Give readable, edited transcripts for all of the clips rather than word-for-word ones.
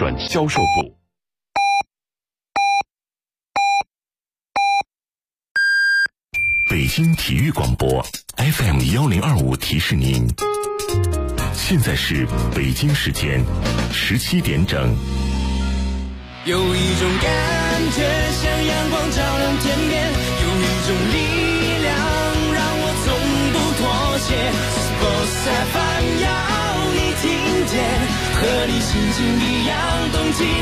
转销售部。北京体育广播 FM1025 提示您，现在是北京时间17点整。 有一种感觉像阳光照亮天边，有一种力量让我从不妥协。Sports FM 要你听见，和你心情一样动起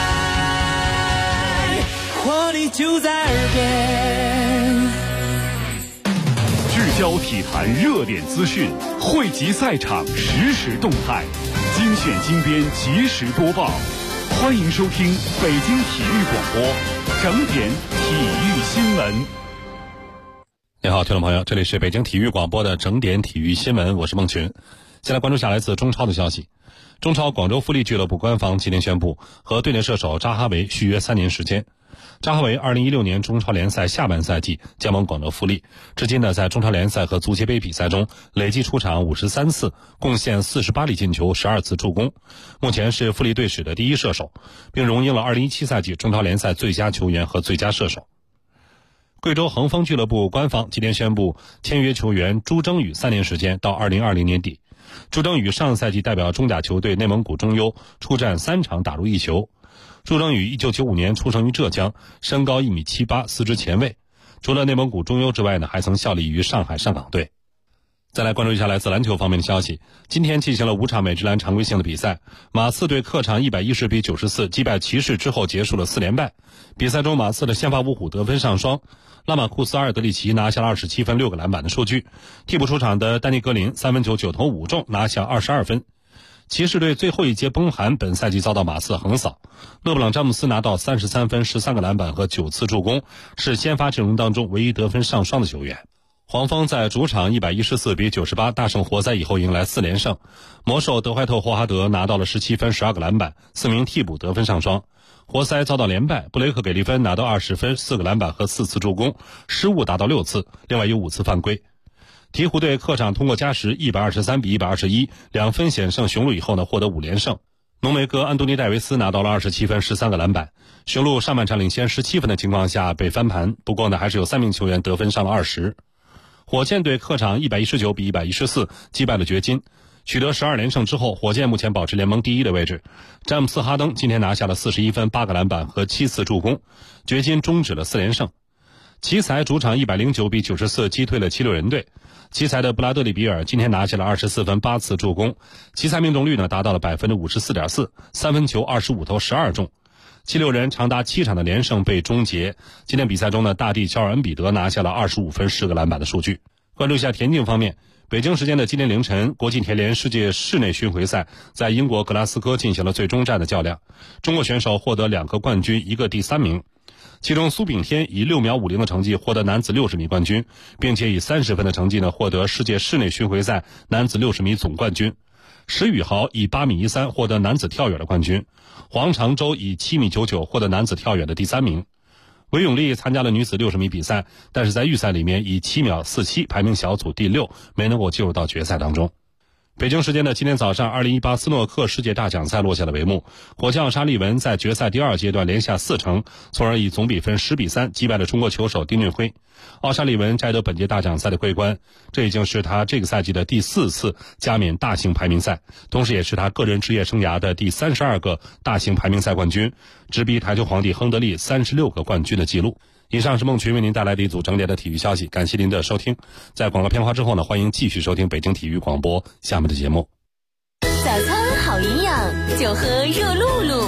来，活力就在耳边。 聚焦体坛热点资讯，汇集赛场实时动态，精选精编及时播报。欢迎收听北京体育广播整点体育新闻。 你好，听众朋友，这里是北京体育广播的整点体育新闻，我是孟群。先来关注下来自中超的消息。中超广州富力俱乐部官方今天宣布，和队内射手扎哈维续约3年时间。扎哈维2016年中超联赛下半赛季加盟广州富力，至今呢在中超联赛和足协杯比赛中累计出场53次，贡献48粒进球，12次助攻，目前是富力队史的第一射手，并荣膺了2017赛季中超联赛最佳球员和最佳射手。贵州恒丰俱乐部官方今天宣布签约球员朱峥宇3年时间到2020年底。朱峥宇上赛季代表中甲球队内蒙古中优出战3场打入1球。朱峥宇1995年出生于浙江，身高1.78米，四肢前卫。除了内蒙古中优之外呢，还曾效力于上海上港队。再来关注一下来自篮球方面的消息。今天进行了5场美职篮常规性的比赛，马刺队客场110比94击败骑士之后结束了4连败。比赛中马刺的先发五虎得分上双，拉马库斯·阿尔德里奇拿下了27分6个篮板的数据，替补出场的丹尼格林3分球9投5中拿下22分。骑士队最后一节崩盘，本赛季遭到马刺横扫。勒布朗·詹姆斯拿到33分13个篮板和9次助攻，是先发阵容当中唯一得分上双的球员。黄蜂在主场114比98大胜活塞以后迎来4连胜。魔兽德怀特·霍华德拿到了17分12个篮板，4名替补得分上双。活塞遭到连败，布雷克·给利芬拿到20分4个篮板和4次助攻，失误达到6次，另外有5次犯规。鹈鹕队客场通过加时123比121，2分险胜雄鹿以后呢，获得5连胜。浓眉哥安东尼·戴维斯拿到了27分13个篮板。雄鹿上半场领先17分的情况下被翻盘，不过呢，还是有3名球员得分上了20。火箭队客场119比114击败了掘金，取得12连胜之后，火箭目前保持联盟第一的位置。詹姆斯·哈登今天拿下了41分8个篮板和7次助攻，掘金终止了4连胜。奇才主场109比94击退了76人队。奇才的布拉德里比尔今天拿下了24分8次助攻，奇才命中率呢达到了 54.4%， 三分球25投12中。76人长达7场的连胜被终结。今天比赛中呢，大帝乔尔恩比德拿下了25分10个篮板的数据。关注一下田径方面，北京时间的今天凌晨，国际田联世界室内巡回赛在英国格拉斯哥进行了最终战的较量，中国选手获得2个冠军1个第3名。其中苏炳添以6秒50的成绩获得男子60米冠军，并且以30分的成绩呢获得世界室内巡回赛男子60米总冠军。石宇豪以8米13获得男子跳远的冠军，黄长洲以7米99获得男子跳远的第3名。韦永丽参加了女子60米比赛，但是在预赛里面以7秒47排名小组第6，没能够进入到决赛当中。北京时间的今天早上，2018斯诺克世界大奖赛落下了帷幕。火将沙利文在决赛第2阶段连下4城，从而以总比分10比3击败了中国球手丁俊晖。奥沙利文摘得本届大奖赛的桂冠，这已经是他这个赛季的第4次加冕大型排名赛，同时也是他个人职业生涯的第32个大型排名赛冠军，直逼台球皇帝亨德利36个冠军的纪录。以上是孟群为您带来的一组整点的体育消息，感谢您的收听。在广告片花之后呢，欢迎继续收听北京体育广播下面的节目。 早餐好营养，就喝热露露。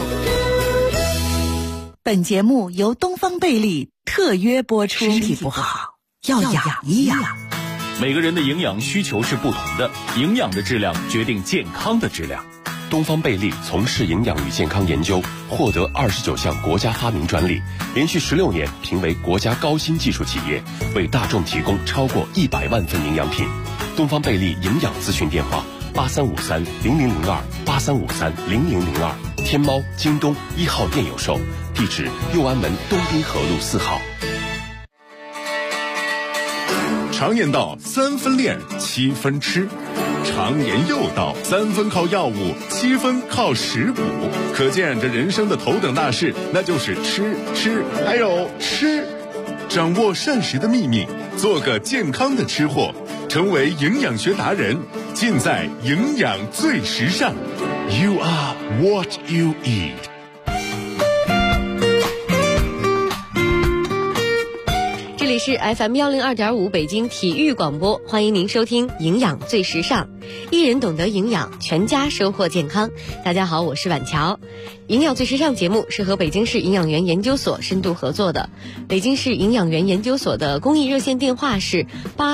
本节目由东方贝利特约播出。身体不好要养一养。 每个人的营养需求是不同的，营养的质量决定健康的质量。 东方贝利从事营养与健康研究，获得29项国家发明专利，连续16年评为国家高新技术企业，为大众提供超过100万份营养品。东方贝利营养咨询电话8353-0002，8353-0002，天猫、京东1号店有售，地址右安门东滨河路4号。 常言道，3分练7分吃。 常言又道，3分靠药物，7分靠食补。可见这人生的头等大事，那就是吃，还有吃。掌握膳食的秘密，做个健康的吃货，成为营养学达人，尽在营养最时尚。You are what you eat。 这里是 FM 102.5北京体育广播，欢迎您收听营养最时尚，一人懂得营养，全家收获健康。大家好，我是婉乔。营养最时尚节目是和北京市营养员研究所深度合作的。北京市营养员研究所的公益热线电话是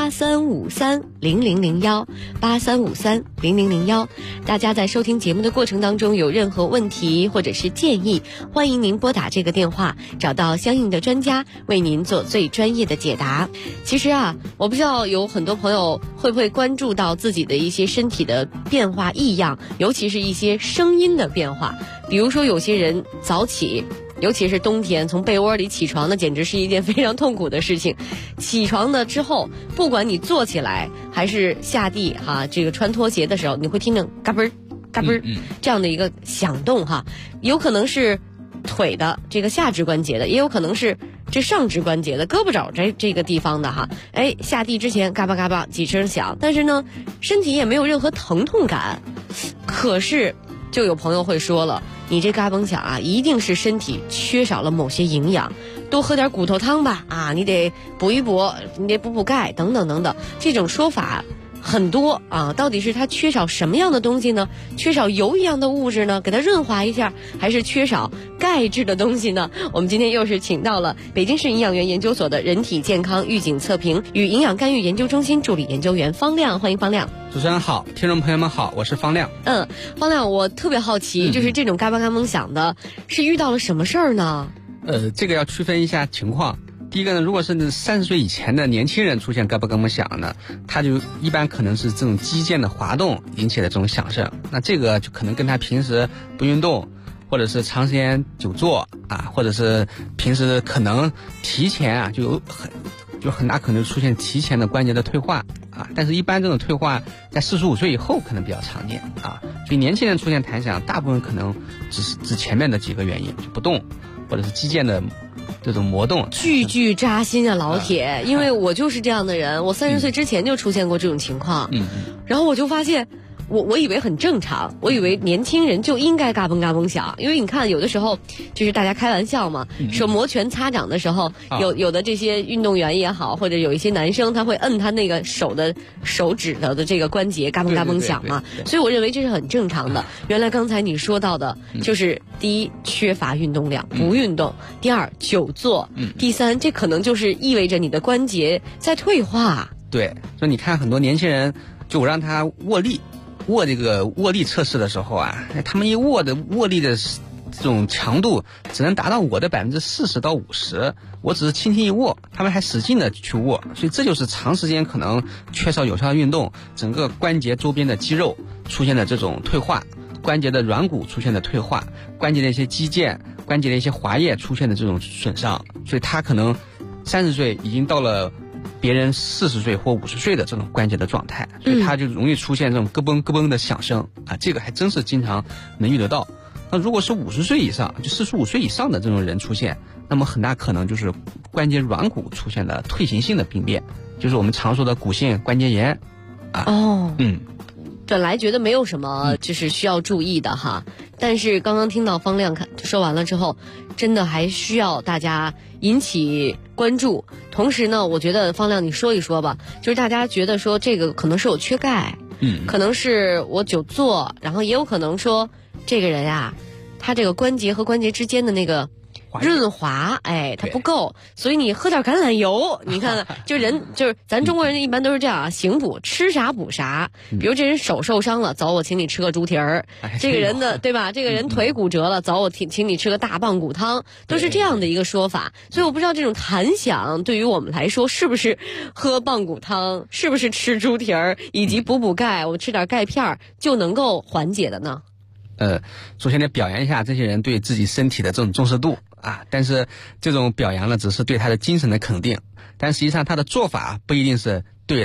83530001，83530001。大家在收听节目的过程当中有任何问题或者是建议，欢迎您拨打这个电话，找到相应的专家为您做最专业的解答。其实啊，我不知道有很多朋友会不会关注到自己的一些身体的变化异样，尤其是一些声音的变化。比如说有些人早起，尤其是冬天从被窝里起床，那简直是一件非常痛苦的事情。起床了之后，不管你坐起来还是下地这个穿拖鞋的时候，你会听着嘎嘣嘎嘣这样的一个响动有可能是腿的这个下肢关节的，也有可能是这上肢关节的胳膊肘这个地方的下地之前嘎巴嘎巴几声响，但是呢身体也没有任何疼痛感。可是就有朋友会说了，你这嘎嘣响一定是身体缺少了某些营养，多喝点骨头汤吧你得补一补，你得补钙等等等等，这种说法很多到底是它缺少什么样的东西呢？缺少油一样的物质呢，给它润滑一下，还是缺少钙质的东西呢？我们今天又是请到了北京市营养员研究所的人体健康预警测评与营养干预研究中心助理研究员方亮，欢迎方亮。 主持人好，听众朋友们好，我是方亮。 方亮，我特别好奇，就是这种嘎巴嘎嘣响的，是遇到了什么事儿呢？ 这个要区分一下情况。第一个呢，如果是30岁以前的年轻人出现嘎巴嘎嘣响呢，他就一般可能是这种肌腱的滑动引起的这种响声。那这个就可能跟他平时不运动，或者是长时间久坐或者是平时可能提前就很大可能出现提前的关节的退化但是一般这种退化在45岁以后可能比较常见所以年轻人出现弹响，大部分可能只是指前面的几个原因，就不动或者是肌腱的这种磨动， 句扎心老铁，因为我就是这样的人，我30岁之前就出现过这种情况，然后我就发现我以为很正常，我以为年轻人就应该嘎嘣嘎嘣响，因为你看有的时候就是大家开玩笑嘛，说摩拳擦掌的时候，有的这些运动员也好，或者有一些男生他会摁他那个手指头的这个关节嘎嘣嘎嘣响嘛，所以我认为这是很正常的。原来刚才你说到的就是第一，缺乏运动量不运动，第二，久坐，第三，这可能就是意味着你的关节在退化。 对，所以你看很多年轻人，就我让他握这个握力测试的时候他们一握力的这种强度只能达到我的40%到50%，我只是轻轻一握，他们还使劲的去握，所以这就是长时间可能缺少有效的运动，整个关节周边的肌肉出现的这种退化，关节的软骨出现的退化，关节的一些肌腱、关节的一些滑液出现的这种损伤，所以他可能30岁已经到了别人40岁或50岁的这种关节的状态，所以它就容易出现这种咯嘣咯嘣的响声这个还真是经常能遇得到。那如果是50岁以上，就45岁以上的这种人出现，那么很大可能就是关节软骨出现了退行性的病变，就是我们常说的骨性关节炎本来觉得没有什么就是需要注意的但是刚刚听到方亮说完了之后，真的还需要大家引起关注。同时呢，我觉得方亮你说一说吧，就是大家觉得说这个可能是我缺钙，可能是我久坐，然后也有可能说这个人他这个关节和关节之间的那个润滑它不够，所以你喝点橄榄油。你看就是咱中国人一般都是这样行补，吃啥补啥。比如这人手受伤了，走我请你吃个猪蹄儿，这个人的对吧，这个人腿骨折了，走我请你吃个大棒骨汤，都是这样的一个说法。所以我不知道这种弹响对于我们来说是不是喝棒骨汤，是不是吃猪蹄儿，以及补钙，我吃点钙片就能够缓解的呢？ 首先得表扬一下这些人对自己身体的这种重视度但是这种表扬呢，只是对他的精神的肯定，但实际上他的做法不一定是对的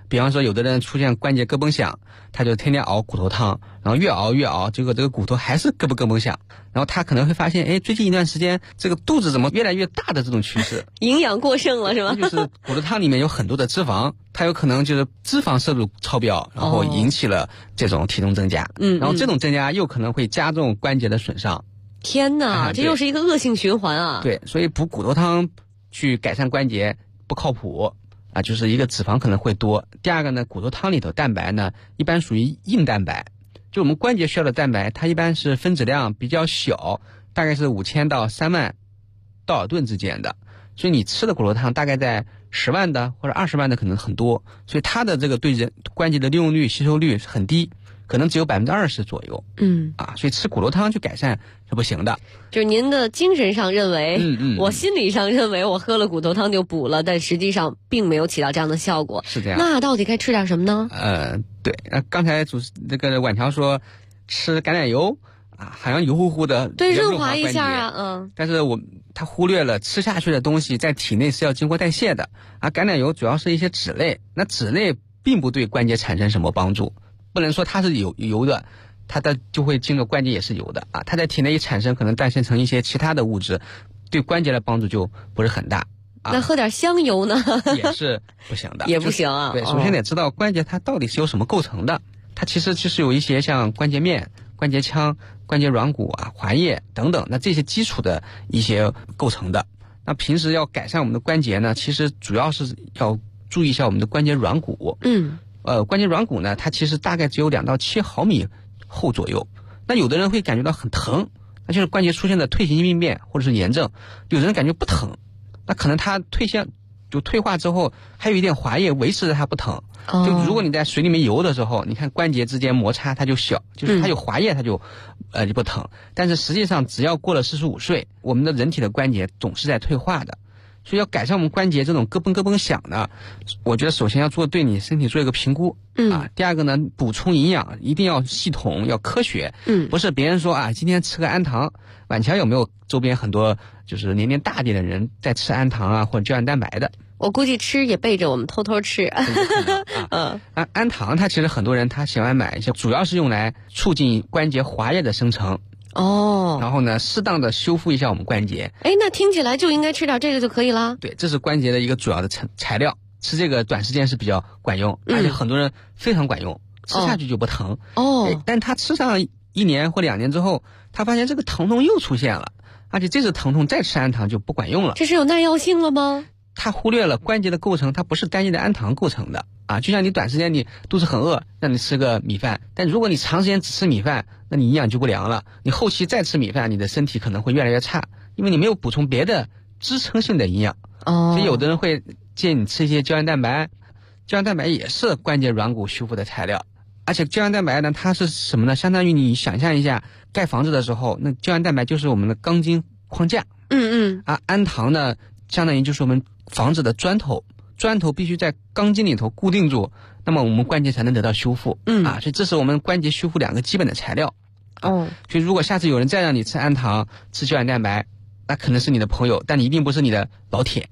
比方说有的人出现关节咯嘣响，他就天天熬骨头汤，然后越熬，结果这个骨头还是咯嘣响，然后他可能会发现，最近一段时间这个肚子怎么越来越大的这种趋势， 营养过剩了是吧？ 就是骨头汤里面有很多的脂肪，它有可能就是脂肪摄入超标，然后引起了这种体重增加，然后这种增加又可能会加重关节的损伤。 天哪，这又是一个恶性循环啊！ 对，所以补骨头汤去改善关节不靠谱啊，就是一个脂肪可能会多。第二个呢，骨头汤里头蛋白呢一般属于硬蛋白，就我们关节需要的蛋白，它一般是分子量比较小，大概是5000到3万道尔顿之间的，所以你吃的骨头汤大概在10万的或者20万的可能很多，所以它的这个对人关节的利用率、吸收率很低，可能只有20%左右。所以吃骨头汤去改善是不行的。 就是您的精神上认为，我心理上认为我喝了骨头汤就补了，但实际上并没有起到这样的效果。 是这样。 那到底该吃点什么呢？ 对，刚才这个婉乔说吃橄榄油啊，好像油乎乎的， 对，润滑一下啊， 但是他忽略了吃下去的东西在体内是要经过代谢的啊。橄榄油主要是一些脂类，那脂类并不对关节产生什么帮助，不能说它是油的，它的就会进入关节也是油的啊。它在体内一产生，可能代谢成一些其他的物质，对关节的帮助就不是很大。 那喝点香油呢？ 也是不行的， 也不行啊。 对，首先得知道关节它到底是由什么构成的，它其实就是有一些像关节面、关节腔、关节软骨啊、滑液等等，那这些基础的一些构成的。那平时要改善我们的关节呢，其实主要是要注意一下我们的关节软骨。关节软骨呢，它其实大概只有2到7毫米厚左右。那有的人会感觉到很疼，那就是关节出现的退行性病变或者是炎症。有的人感觉不疼，那可能它退化之后还有一点滑液维持着它不疼。就如果你在水里面游的时候，你看关节之间摩擦它就小，就是它有滑液它就不疼。但是实际上只要过了45岁，我们的人体的关节总是在退化的。所以要改善我们关节这种咯嘣响呢，我觉得首先要对你身体做一个评估第二个呢，补充营养一定要系统要科学不是别人说啊今天吃个氨糖。婉乔有没有周边很多就是年龄大点的人在吃氨糖啊或者胶原蛋白的？ 我估计吃也背着我们偷偷吃。 氨糖它其实很多人他喜欢买一些，主要是用来促进关节滑液的生成。然后呢，适当的修复一下我们关节。 那听起来就应该吃点这个就可以了。 对，这是关节的一个主要的材料，吃这个短时间是比较管用，而且很多人非常管用，吃下去就不疼。但他吃上1年或2年之后，他发现这个疼痛又出现了，而且这次疼痛再吃氨糖就不管用了。 这是有耐药性了吗？ 他忽略了关节的构成，它不是单一的氨糖构成的啊。就像你短时间你肚子很饿，让你吃个米饭，但如果你长时间只吃米饭，那你营养就不良了。你后期再吃米饭，你的身体可能会越来越差，因为你没有补充别的支撑性的营养。所以有的人会建议你吃一些胶原蛋白，胶原蛋白也是关节软骨修复的材料。而且胶原蛋白呢，它是什么呢？相当于你想象一下，盖房子的时候，那胶原蛋白就是我们的钢筋框架。氨糖呢，相当于就是我们房子的砖头必须在钢筋里头固定住，那么我们关节才能得到修复。所以这是我们关节修复2个基本的材料。所以如果下次有人再让你吃氨糖、吃胶原蛋白，那可能是你的朋友，但你一定不是你的老铁。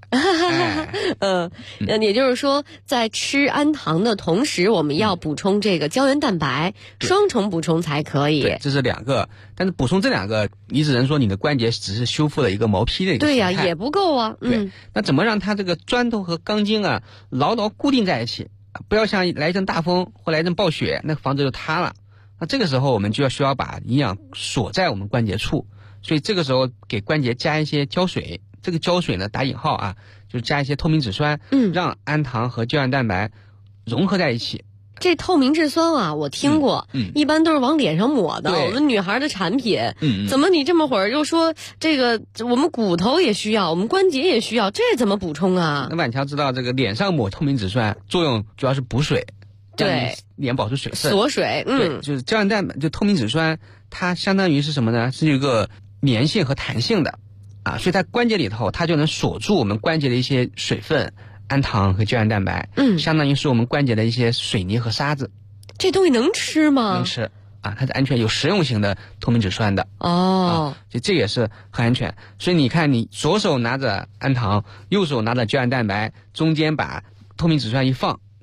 也就是说，在吃氨糖的同时，我们要补充这个胶原蛋白，双重补充才可以。 对，这是2个，但是补充这2个，你只能说你的关节只是修复了一个毛坯的一个形态。 对呀，也不够啊。 对，那怎么让它这个砖头和钢筋啊牢牢固定在一起，不要像来一阵大风或来一阵暴雪，那房子就塌了。那这个时候我们就需要把营养锁在我们关节处，所以这个时候给关节加一些胶水。这个胶水呢，打引号啊，就是加一些透明质酸，让氨糖和胶原蛋白融合在一起。 这透明质酸啊，我听过，一般都是往脸上抹的。我们女孩的产品，怎么你这么会儿又说这个我们骨头也需要，我们关节也需要，这怎么补充啊？ 那婉乔知道这个脸上抹透明质酸作用主要是补水， 对， 脸保持水分， 锁水。 对，就是胶原蛋白，就透明质酸，它相当于是什么呢？是一个粘性和弹性的。所以在关节里头，它就能锁住我们关节的一些水分、氨糖和胶原蛋白，相当于是我们关节的一些水泥和沙子。 这东西能吃吗？ 能吃它是安全有食用型的透明质酸的。就这也是很安全。所以你看，你左手拿着氨糖，右手拿着胶原蛋白，中间把透明质酸一放，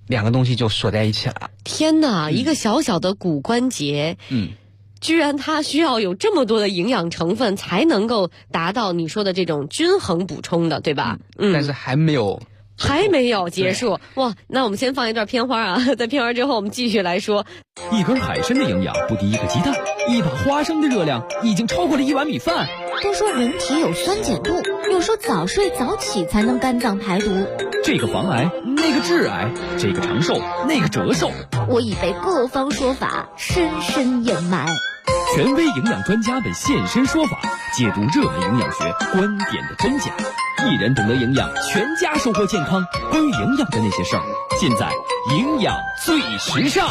两个东西就锁在一起了。 天哪，一个小小的骨关节，居然它需要有这么多的营养成分才能够达到你说的这种均衡补充的，对吧？ 但是还没有结束。哇，那我们先放一段片花啊，在片花之后我们继续来说。 一根海参的营养不敌一个鸡蛋，一把花生的热量已经超过了1碗米饭。 都说人体有酸碱度，有说早睡早起才能肝脏排毒。 这个防癌，那个致癌，这个长寿，那个折寿。 我已被各方说法深深掩埋。 权威营养专家们现身说法，解读热门营养学观点的真假。一人懂得营养，全家收获健康。关于营养的那些事儿，尽在营养最时尚。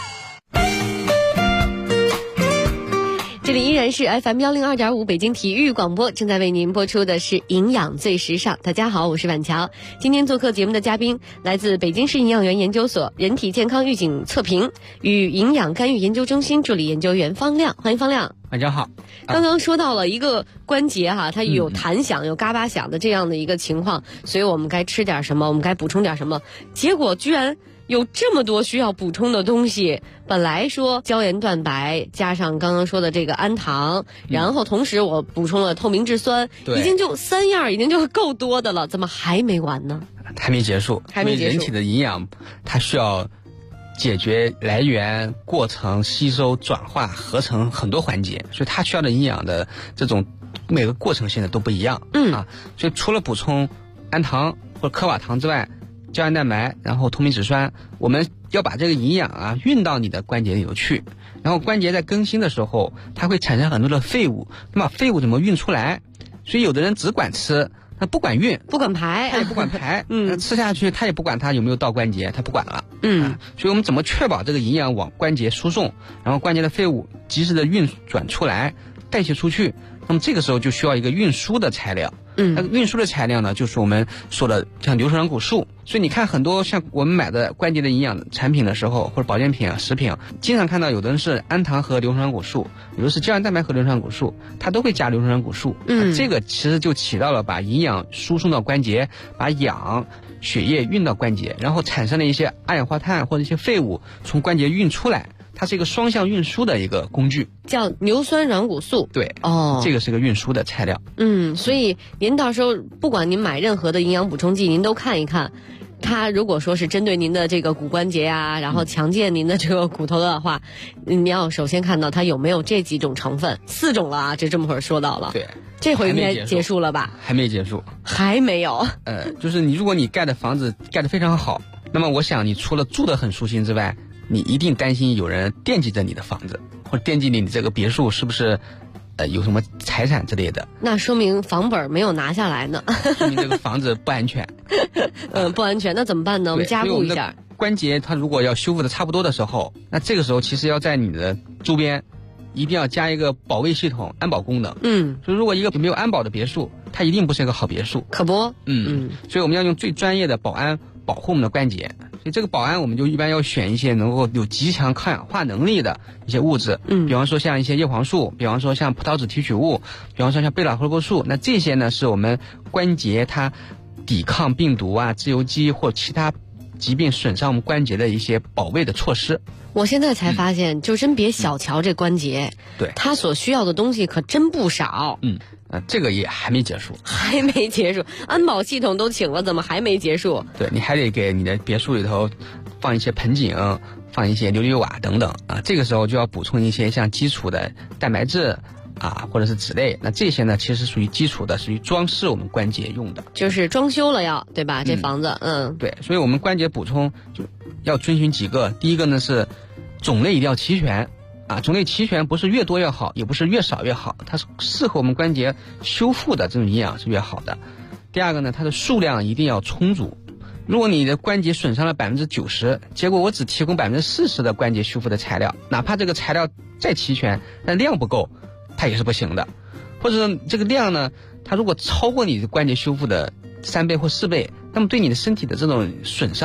这里依然是 FM 102.5北京体育广播，正在为您播出的是营养最时尚。大家好，我是婉乔。今天做客节目的嘉宾来自北京市营养员研究所人体健康预警测评与营养干预研究中心助理研究员方亮，欢迎方亮。 大家好。 刚刚说到了一个关节哈，它有弹响有嘎巴响的这样的一个情况，所以我们该吃点什么，我们该补充点什么，结果居然有这么多需要补充的东西。本来说胶原蛋白加上刚刚说的这个氨糖，然后同时我补充了透明质酸，已经就3样，已经就够多的了，怎么还没完呢？ 还没结束。人体的营养它需要解决来源、过程、吸收、转化、合成很多环节，所以它需要的营养的这种每个过程性的都不一样。所以除了补充氨糖或者科瓦糖之外，胶原蛋白，然后透明质酸，我们要把这个营养运到你的关节里头去。然后关节在更新的时候，它会产生很多的废物，那么废物怎么运出来？所以有的人只管吃，他不管运， 不管排， 他也不管排，吃下去他也不管它有没有到关节，他不管了。所以我们怎么确保这个营养往关节输送，然后关节的废物及时的运转出来，代谢出去？那么这个时候就需要一个运输的材料。那个运输的材料呢，就是我们说的像硫酸软骨素。所以你看很多像我们买的关节的营养产品的时候，或者保健品食品，经常看到有的人是氨糖和硫酸软骨素，有的是胶原蛋白和硫酸软骨素，它都会加硫酸软骨素。这个其实就起到了把营养输送到关节，把氧血液运到关节，然后产生了一些二氧化碳或者一些废物从关节运出来。它是一个双向运输的一个工具， 叫硫酸软骨素。 对，这个是个运输的材料。所以您到时候不管您买任何的营养补充剂，您都看一看，它如果说是针对您的这个骨关节啊，然后强健您的这个骨头的话，你要首先看到它有没有这几种成分，4种了啊，这么会儿说到了。对，这回应该结束了吧？还没结束，还没有。就是如果你盖的房子盖得非常好，那么我想你除了住得很舒心之外，你一定担心有人惦记着你的房子，或者惦记你这个别墅是不是有什么财产之类的。那说明房本没有拿下来呢，说明这个房子不安全。不安全，那怎么办呢？我们加固一下。关节它如果要修复的差不多的时候，那这个时候其实要在你的周边一定要加一个保卫系统，安保功能。所以如果一个没有安保的别墅，它一定不是一个好别墅。可不。所以我们要用最专业的保安保护我们的关节。所以这个保安我们就一般要选一些能够有极强抗氧化能力的一些物质，比方说像一些叶黄素，比方说像葡萄籽提取物，比方说像贝塔胡萝卜素。那这些呢是我们关节它抵抗病毒啊、自由基或其他疾病损伤我们关节的一些保卫的措施。我现在才发现，就真别小瞧这关节，对，它所需要的东西可真不少。这个也还没结束，还没结束，安保系统都请了，怎么还没结束？对，你还得给你的别墅里头放一些盆景，放一些琉璃瓦等等啊。这个时候就要补充一些像基础的蛋白质啊，或者是脂类。那这些呢，其实属于基础的，属于装饰我们关节用的，就是装修了要，对吧？这房子，对，所以我们关节补充就要遵循几个。第一个呢是种类一定要齐全。种类齐全不是越多越好，也不是越少越好，它是适合我们关节修复的这种营养是越好的。第二个呢，它的数量一定要充足。如果你的关节损伤了90%，结果我只提供40%的关节修复的材料，哪怕这个材料再齐全，但量不够，它也是不行的。或者这个量呢，它如果超过你的关节修复的3倍或4倍，那么对你的身体的这种损伤，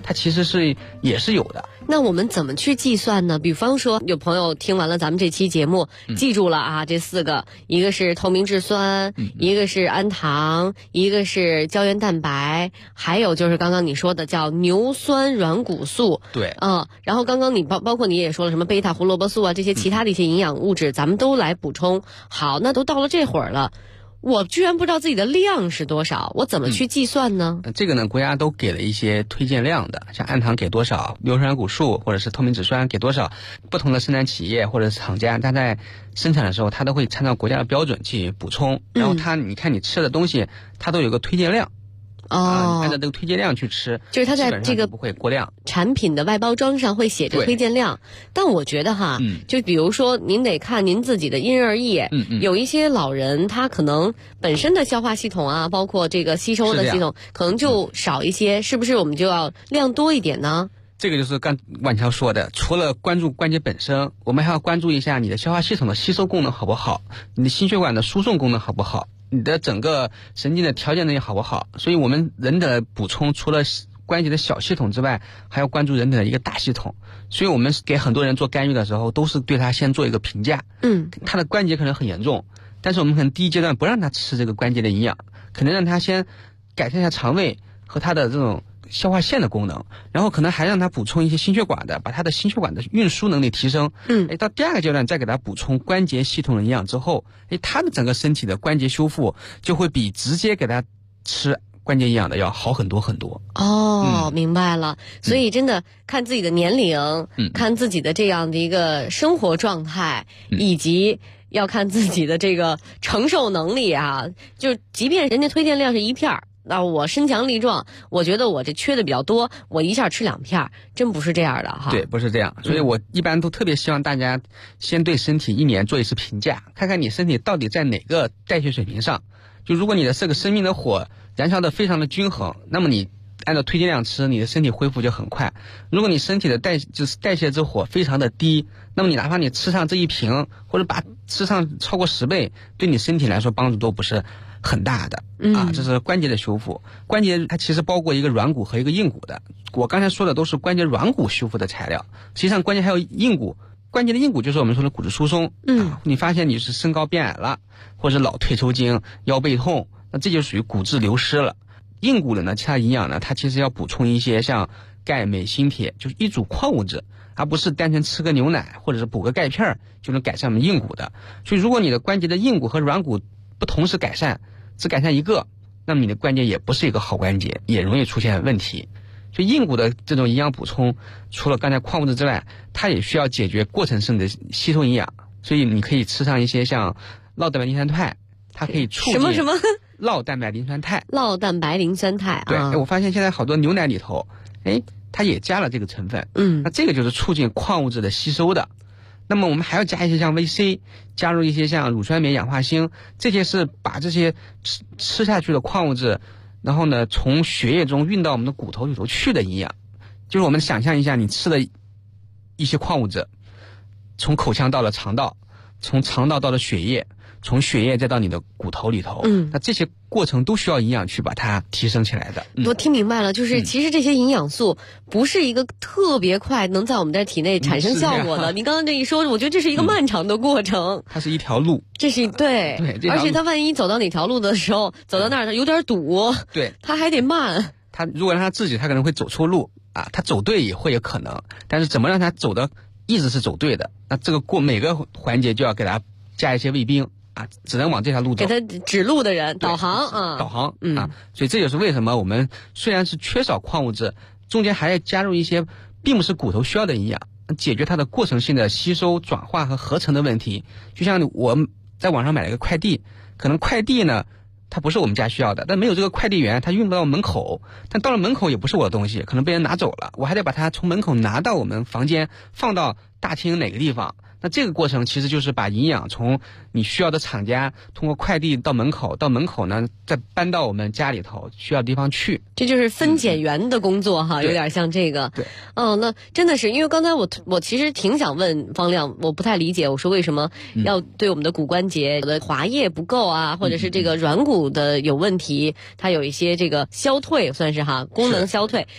它其实也是有的。 那我们怎么去计算呢？比方说，有朋友听完了咱们这期节目，记住了啊，这4个，一个是透明质酸，一个是氨糖，一个是胶原蛋白，还有就是刚刚你说的叫牛酸软骨素。 对， 然后刚刚你包括你也说了什么贝塔胡萝卜素啊，这些其他的一些营养物质，咱们都来补充。好，那都到了这会儿了。我居然不知道自己的量是多少，我怎么去计算呢？ 这个呢，国家都给了一些推荐量的，像氨糖给多少，牛酸软骨素或者是透明质酸给多少，不同的生产企业或者是厂家，它在生产的时候，它都会参照国家的标准去补充。然后你看你吃的东西，它都有个推荐量。按照这个推荐量去吃， 就是它在这个不会过量。 产品的外包装上会写着推荐量，但我觉得哈，就比如说您得看您自己的因人而异。有一些老人他可能本身的消化系统啊，包括这个吸收的系统，可能就少一些，是不是我们就要量多一点呢？ 这个就是刚万强说的，除了关注关节本身，我们还要关注一下你的消化系统的吸收功能好不好，你的心血管的输送功能好不好，你的整个神经的调节能力好不好。所以我们人的补充除了关节的小系统之外，还要关注人的一个大系统。所以我们给很多人做干预的时候，都是对他先做一个评价。他的关节可能很严重，但是我们可能第一阶段不让他吃这个关节的营养，可能让他先改善一下肠胃和他的这种消化腺的功能，然后可能还让他补充一些心血管的，把他的心血管的运输能力提升。到第2个阶段再给他补充关节系统的营养之后，他的整个身体的关节修复就会比直接给他吃关节营养的要好很多很多。 明白了。所以真的看自己的年龄，看自己的这样的一个生活状态，以及要看自己的这个承受能力啊。就即便人家推荐量是1片，那我身强力壮，我觉得我这缺的比较多，我一下吃2片，真不是这样的哈。 对，不是这样。所以我一般都特别希望大家先对身体1年做一次评价，看看你身体到底在哪个代谢水平上。就如果你的这个生命的火燃烧的非常的均衡，那么你按照推荐量吃，你的身体恢复就很快。如果你身体的代谢之火非常的低，那么你哪怕你吃上这1瓶，或者吃上超过10倍，对你身体来说帮助都不是很大的。这是关节的修复。关节它其实包括一个软骨和一个硬骨的，我刚才说的都是关节软骨修复的材料，实际上关节还有硬骨。关节的硬骨就是我们说的骨质疏松。你发现你是身高变矮了，或者老退抽筋、腰背痛，那这就属于骨质流失了。硬骨的呢，其他营养呢，它其实要补充一些像钙、镁、锌、铁，就是一组矿物质，而不是单纯吃个牛奶或者是补个钙片就能改善我们硬骨的。所以如果你的关节的硬骨和软骨不同时改善，只改善一个，那么你的关节也不是一个好关节，也容易出现问题。所以硬骨的这种营养补充，除了刚才矿物质之外，它也需要解决过程性的吸收营养。所以你可以吃上一些像酪蛋白磷酸肽，它可以促进什么酪蛋白磷酸肽。 酪蛋白磷酸肽对，我发现现在好多牛奶里头，它也加了这个成分。那这个就是促进矿物质的吸收的。那么我们还要加一些像 VC， 加入一些像乳酸镁、氧化锌，这些是把这些吃下去的矿物质，然后呢从血液中运到我们的骨头里头去的营养。就是我们想象一下，你吃的一些矿物质从口腔到了肠道，从肠道到了血液，从血液再到你的骨头里头，那这些过程都需要营养去把它提升起来的。 我听明白了，就是其实这些营养素不是一个特别快能在我们的体内产生效果的。你刚刚这一说，我觉得这是一个漫长的过程。 它是一条路， 这是对，而且它万一走到哪条路的时候，走到那儿有点堵， 对， 它还得慢。 他如果让他自己，他可能会走错路啊，他走对也会有可能，但是怎么让他走的一直是走对的？那这个过每个环节就要给他加一些卫兵啊，只能往这条路走， 给他指路的人，导航啊， 导航啊，所以这就是为什么我们虽然是缺少矿物质，中间还要加入一些并不是骨头需要的营养，解决它的过程性的吸收、转化和合成的问题。就像我在网上买了一个快递，可能快递呢它不是我们家需要的，但没有这个快递员，他运不到门口，但到了门口也不是我的东西，可能被人拿走了，我还得把它从门口拿到我们房间，放到大厅哪个地方。那这个过程其实就是把营养从你需要的厂家通过快递到门口，到门口呢再搬到我们家里头需要的地方去。 这就是分拣员的工作哈，有点像这个。 对， 那真的是因为刚才我其实挺想问方亮，我不太理解，我说为什么要对我们的骨关节的滑液不够啊，或者是这个软骨的有问题，它有一些这个消退，算是哈功能消退。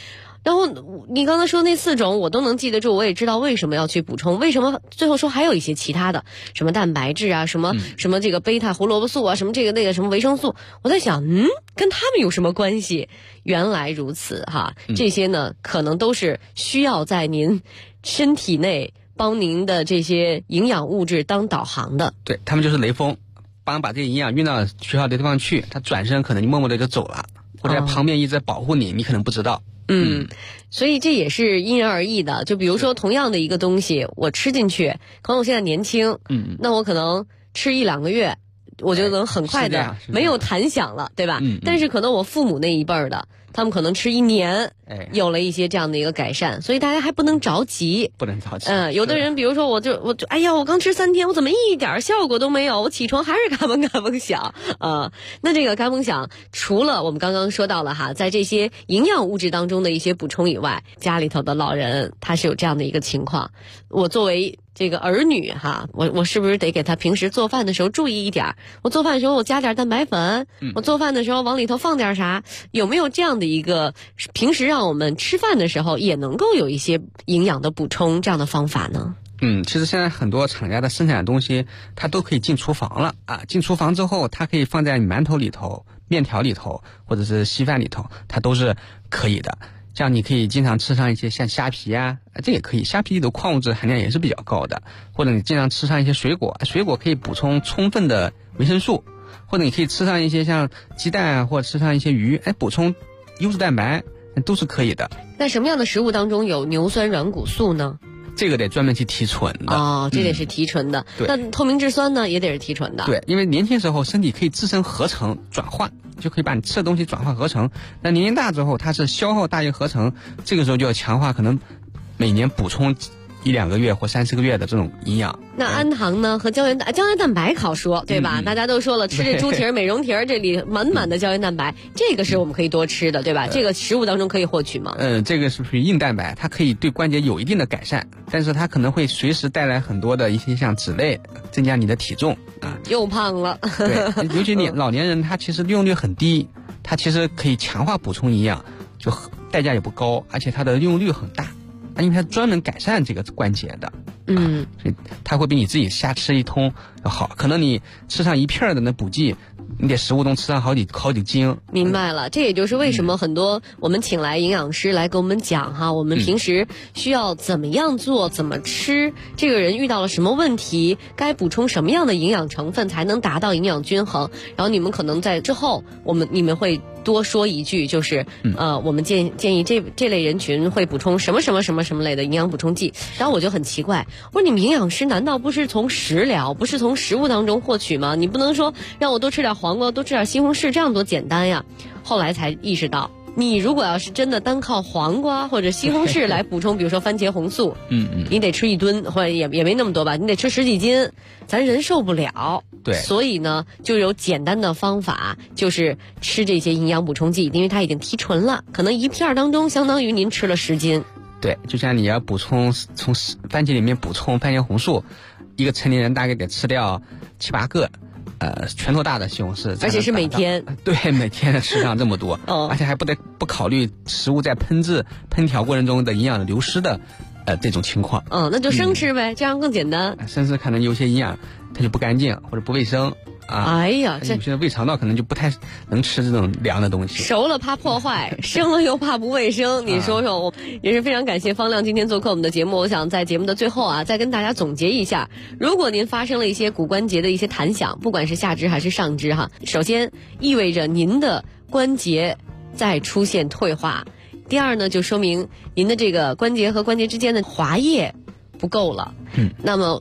然后你刚才说那4种我都能记得住，我也知道为什么要去补充，为什么最后说还有一些其他的什么蛋白质啊，什么这个贝塔胡萝卜素啊，什么这个那个什么维生素，我在想跟他们有什么关系？原来如此哈，这些呢可能都是需要在您身体内帮您的这些营养物质当导航的。 对，他们就是雷锋，帮把这些营养运到需要的地方去，他转身可能就默默的就走了，或者在旁边一直在保护你，你可能不知道。 所以这也是因人而异的。就比如说同样的一个东西，我吃进去，可能我现在年轻，那我可能吃1-2个月，我就能很快的没有弹响了，对吧？但是可能我父母那一辈儿的，他们可能吃1年，有了一些这样的一个改善，所以大家还不能着急， 不能着急。 有的人比如说我就哎呀，我刚吃3天，我怎么一点效果都没有？我起床还是嘎嘣响啊。那这个嘎嘣响，除了我们刚刚说到了哈，在这些营养物质当中的一些补充以外，家里头的老人他是有这样的一个情况，我作为这个儿女哈，我是不是得给他平时做饭的时候注意一点？我做饭的时候我加点蛋白粉，我做饭的时候往里头放点啥？有没有这样的一个平时让我们吃饭的时候也能够有一些营养的补充这样的方法呢？ 其实现在很多厂家的生产的东西，它都可以进厨房了啊。进厨房之后，它可以放在馒头里头、面条里头，或者是稀饭里头，它都是可以的。这样你可以经常吃上一些像虾皮啊，这也可以，虾皮里的矿物质含量也是比较高的。或者你经常吃上一些水果，水果可以补充充分的维生素，或者你可以吃上一些像鸡蛋啊，或者吃上一些鱼，补充优质蛋白，都是可以的。 那什么样的食物当中有牛酸软骨素呢？ 这个得专门去提纯的这得是提纯的。那透明质酸呢，也得是提纯的。 对，因为年轻时候身体可以自身合成转换，就可以把你吃的东西转换合成。那年龄大之后，它是消耗大于合成，这个时候就要强化，可能每年补充1-2个月或3-4个月的这种营养。 那氨糖呢和胶原蛋白好说，对吧？大家都说了，吃这猪蹄、美容蹄，这里满满的胶原蛋白，这个是我们可以多吃的，对吧？这个食物当中可以获取吗？ 这个是属于硬蛋白，它可以对关节有一定的改善，但是它可能会随时带来很多的一些像脂类，增加你的体重啊， 又胖了。 对，尤其老年人，他其实利用率很低，他其实可以强化补充营养，就代价也不高，而且它的利用率很大。因为它专门改善这个关节的，所以它会比你自己瞎吃一通要好。可能你吃上1片的那补剂，你得15分钟吃上好几斤。 明白了，这也就是为什么很多我们请来营养师来跟我们讲哈，我们平时需要怎么样做，怎么吃，这个人遇到了什么问题，该补充什么样的营养成分才能达到营养均衡。然后你们可能在之后，你们会多说一句，就是我们建议这类人群会补充什么类的营养补充剂。然后我就很奇怪，我说你们营养师难道不是从食疗，不是从食物当中获取吗？你不能说让我多吃点黄瓜，多吃点西红柿，这样多简单呀。后来才意识到，你如果要是真的单靠黄瓜或者西红柿来补充，比如说番茄红素，你得吃1吨，或者也没那么多吧，你得吃10几斤，咱人受不了。 对， 所以呢，就有简单的方法，就是吃这些营养补充剂，因为它已经提纯了，可能1片当中相当于您吃了10斤。 对，就像你要补充从番茄里面补充番茄红素，一个成年人大概得吃掉7-8个。拳头大的西红柿， 而且是每天， 对，每天吃上这么多，而且还不考虑食物在烹调过程中的营养的流失的，这种情况。 那就生吃呗，这样更简单。 生吃可能有些营养它就不干净或者不卫生啊。 哎呀， 有些胃肠道可能就不太能吃这种凉的东西， 熟了怕破坏，生了又怕不卫生。你说说，我也是非常感谢方亮今天做客我们的节目。我想在节目的最后啊，再跟大家总结一下，如果您发生了一些骨关节的一些弹响，不管是下肢还是上肢哈，首先意味着您的关节在出现退化，第二呢，就说明您的这个关节和关节之间的滑液不够了。那么